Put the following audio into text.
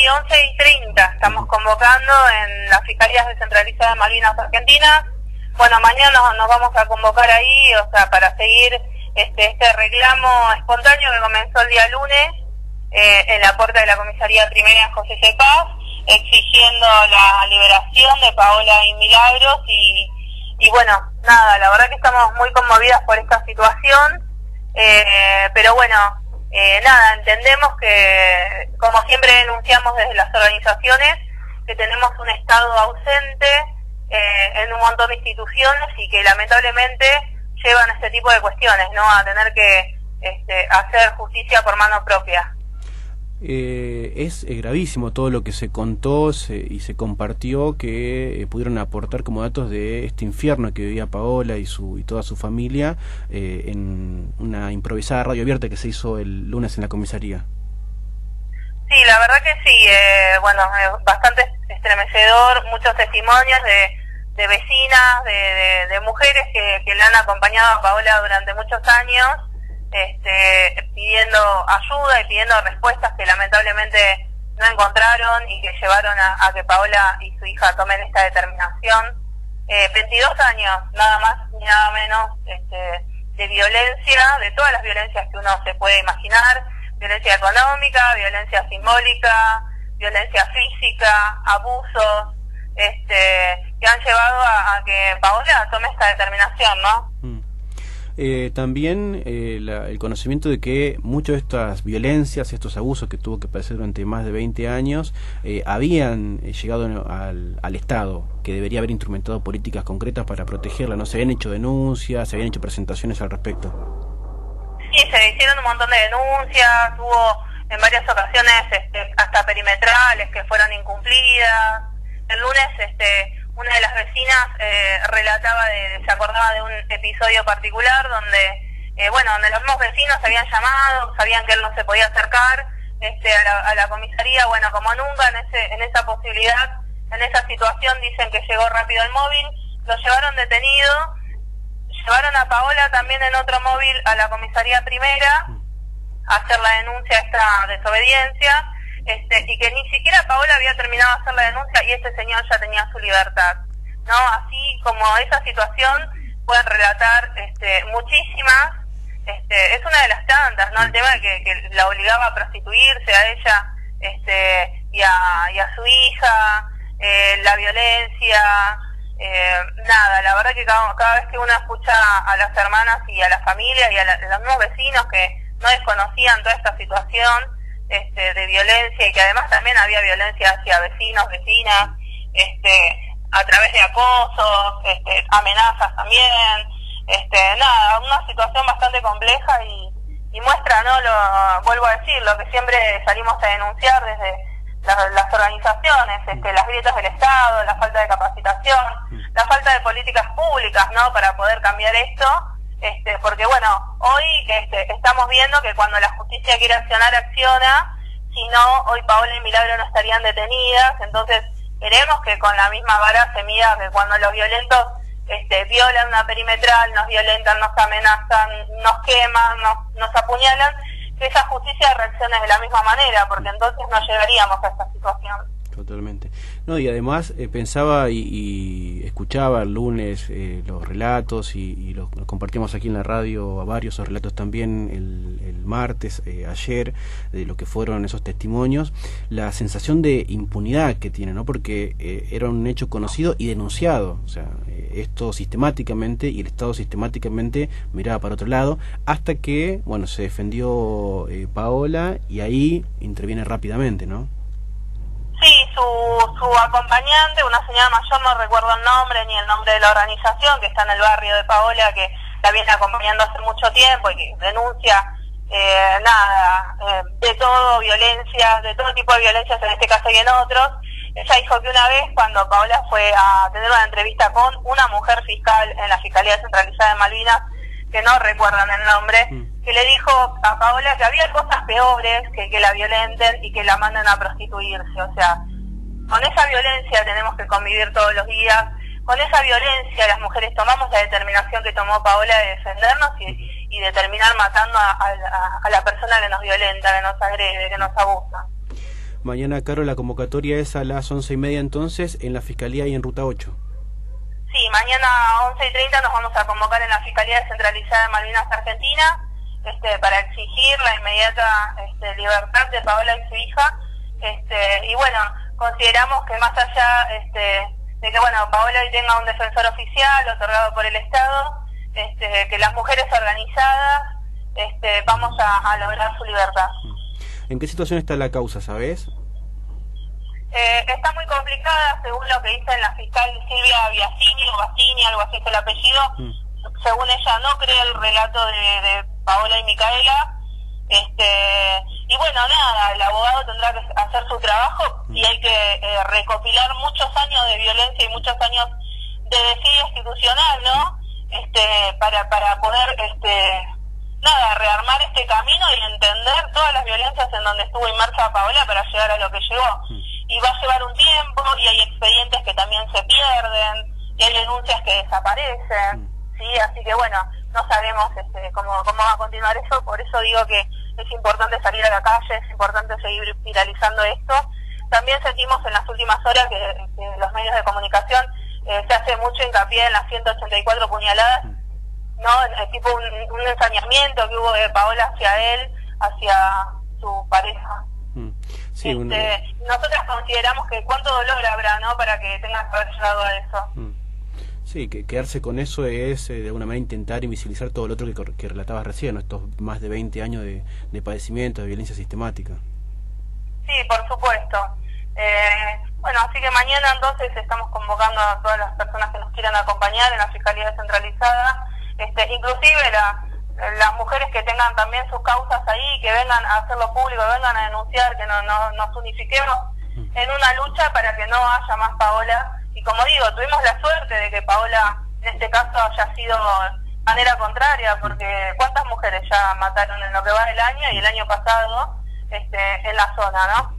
Sí, 11:30 estamos convocando en las Fiscalías Descentralizadas de Malvinas Argentinas. Bueno, mañana nos vamos a convocar ahí, o sea, para seguir este reclamo espontáneo que comenzó el día lunes en la puerta de la comisaría primera José C. Paz, exigiendo la liberación de Paola y Milagros y bueno, nada, la verdad que estamos muy conmovidas por esta situación, pero bueno, nada, entendemos que, como siempre denunciamos desde las organizaciones, que tenemos un Estado ausente en un montón de instituciones y que lamentablemente llevan a este tipo de cuestiones, ¿no? A tener que hacer justicia por mano propia. Es gravísimo todo lo que se contó y se compartió, que pudieron aportar como datos de este infierno que vivía Paola y toda su familia en una improvisada radio abierta que se hizo el lunes en la comisaría. Sí, la verdad que sí, bueno, bastante estremecedor, muchos testimonios de vecinas, de mujeres que le han acompañado a Paola durante muchos años, pidiendo ayuda y pidiendo respuestas que lamentablemente no encontraron y que llevaron a que Paola y su hija tomen esta determinación. 22 años, nada más ni nada menos, de violencia, de todas las violencias que uno se puede imaginar, violencia económica, violencia simbólica, violencia física, abusos, que han llevado a que Paola tome esta determinación, ¿no? También el conocimiento de que muchas de estas violencias, estos abusos que tuvo que padecer durante más de 20 años, habían llegado al Estado, que debería haber instrumentado políticas concretas para protegerla, ¿no? Se habían hecho denuncias, se habían hecho presentaciones al respecto. Sí, se hicieron un montón de denuncias, hubo en varias ocasiones hasta perimetrales que fueron incumplidas. El lunes una de las vecinas relataba se acordaba de un episodio particular donde donde los mismos vecinos se habían llamado, sabían que él no se podía acercar a la comisaría. Bueno, como nunca en esa posibilidad, en esa situación, dicen que llegó rápido el móvil, lo llevaron detenido, llevaron a Paola también en otro móvil a la comisaría primera a hacer la denuncia de esta desobediencia. Y que ni siquiera Paola había terminado de hacer la denuncia y este señor ya tenía su libertad, ¿no? Así como esa situación pueden relatar muchísimas, es una de las tantas, ¿no? El tema de que la obligaba a prostituirse a ella y a su hija, la violencia, nada, la verdad que cada vez que uno escucha a las hermanas y a la familia y a los mismos vecinos que no desconocían toda esta situación de violencia, y que además también había violencia hacia vecinos, vecinas, a través de acosos, amenazas también, nada, una situación bastante compleja y muestra, ¿no? Vuelvo a decir, lo que siempre salimos a denunciar desde las organizaciones, las grietas del Estado, la falta de capacitación, la falta de políticas públicas, ¿no? Para poder cambiar esto. Porque bueno, hoy estamos viendo que cuando la justicia quiere accionar, acciona, si no, hoy Paola y Milagro no estarían detenidas. Entonces queremos que con la misma vara se mida que cuando los violentos violan una perimetral, nos violentan, nos amenazan, nos queman, nos apuñalan, que esa justicia reaccione de la misma manera, porque entonces no llegaríamos a esta situación. Totalmente. No, y además pensaba y escuchaba el lunes los relatos y los compartimos aquí en la radio a varios esos relatos también el martes, ayer, de lo que fueron esos testimonios, la sensación de impunidad que tiene, ¿no? Porque era un hecho conocido y denunciado, o sea, esto sistemáticamente, y el Estado sistemáticamente miraba para otro lado, hasta que, bueno, se defendió Paola y ahí interviene rápidamente, ¿no? Sí, su acompañante, una señora mayor, no recuerdo el nombre ni el nombre de la organización, que está en el barrio de Paola, que la viene acompañando hace mucho tiempo y que denuncia de todo, violencia, de todo tipo de violencias en este caso y en otros. Ella dijo que una vez, cuando Paola fue a tener una entrevista con una mujer fiscal en la Fiscalía Descentralizada de Malvinas, que no recuerdan el nombre, que le dijo a Paola que había cosas peores que la violenten y que la manden a prostituirse. O sea, con esa violencia tenemos que convivir todos los días. Con esa violencia las mujeres tomamos la determinación que tomó Paola de defendernos y de terminar matando a la persona que nos violenta, que nos agrede, que nos abusa. Mañana, Caro, la convocatoria es a las 11:30 entonces, en la Fiscalía y en Ruta 8. Sí, mañana a 11:30 nos vamos a convocar en la Fiscalía Descentralizada de Malvinas Argentina, para exigir la inmediata libertad de Paola y su hija. Y bueno, consideramos que más allá de que bueno, Paola hoy tenga un defensor oficial otorgado por el Estado, que las mujeres organizadas vamos a lograr su libertad. ¿En qué situación está la causa, sabes? Está muy complicada, según lo que dice la fiscal Silvia Biasini, o Bassini, algo así es el apellido. Según ella, no cree el relato de Paola y Micaela. Y bueno, nada, el abogado tendrá que hacer su trabajo y hay que recopilar muchos años de violencia y muchos años de desidia institucional, ¿no? Para poder rearmar este camino y entender todas las violencias en donde estuvo inmersa Paola para llegar a lo que llegó. Y va a llevar un tiempo, y hay expedientes que también se pierden, y hay denuncias que desaparecen, ¿sí? Así que bueno, no sabemos cómo va a continuar eso. Por eso digo que es importante salir a la calle, es importante seguir viralizando esto. También sentimos en las últimas horas que los medios de comunicación se hace mucho hincapié en las 184 puñaladas, ¿no? Tipo un ensañamiento que hubo de Paola hacia él, hacia su pareja. Sí, nosotras consideramos que cuánto dolor habrá, ¿no?, para que tenga que haber llegado a eso. Sí, que quedarse con eso es de alguna manera intentar invisibilizar todo lo otro que relatabas recién, ¿no? Estos más de 20 años de padecimiento, de violencia sistemática. Sí, por supuesto. Bueno, así que mañana entonces estamos convocando a todas las personas que nos quieran acompañar en la Fiscalía Descentralizada, inclusive las mujeres que tengan también sus causas ahí, que vengan a hacerlo público, vengan a denunciar, que nos unifiquemos en una lucha para que no haya más Paola. Y como digo, tuvimos la suerte de que Paola en este caso haya sido de manera contraria, porque cuántas mujeres ya mataron en lo que va del año y el año pasado en la zona, ¿no?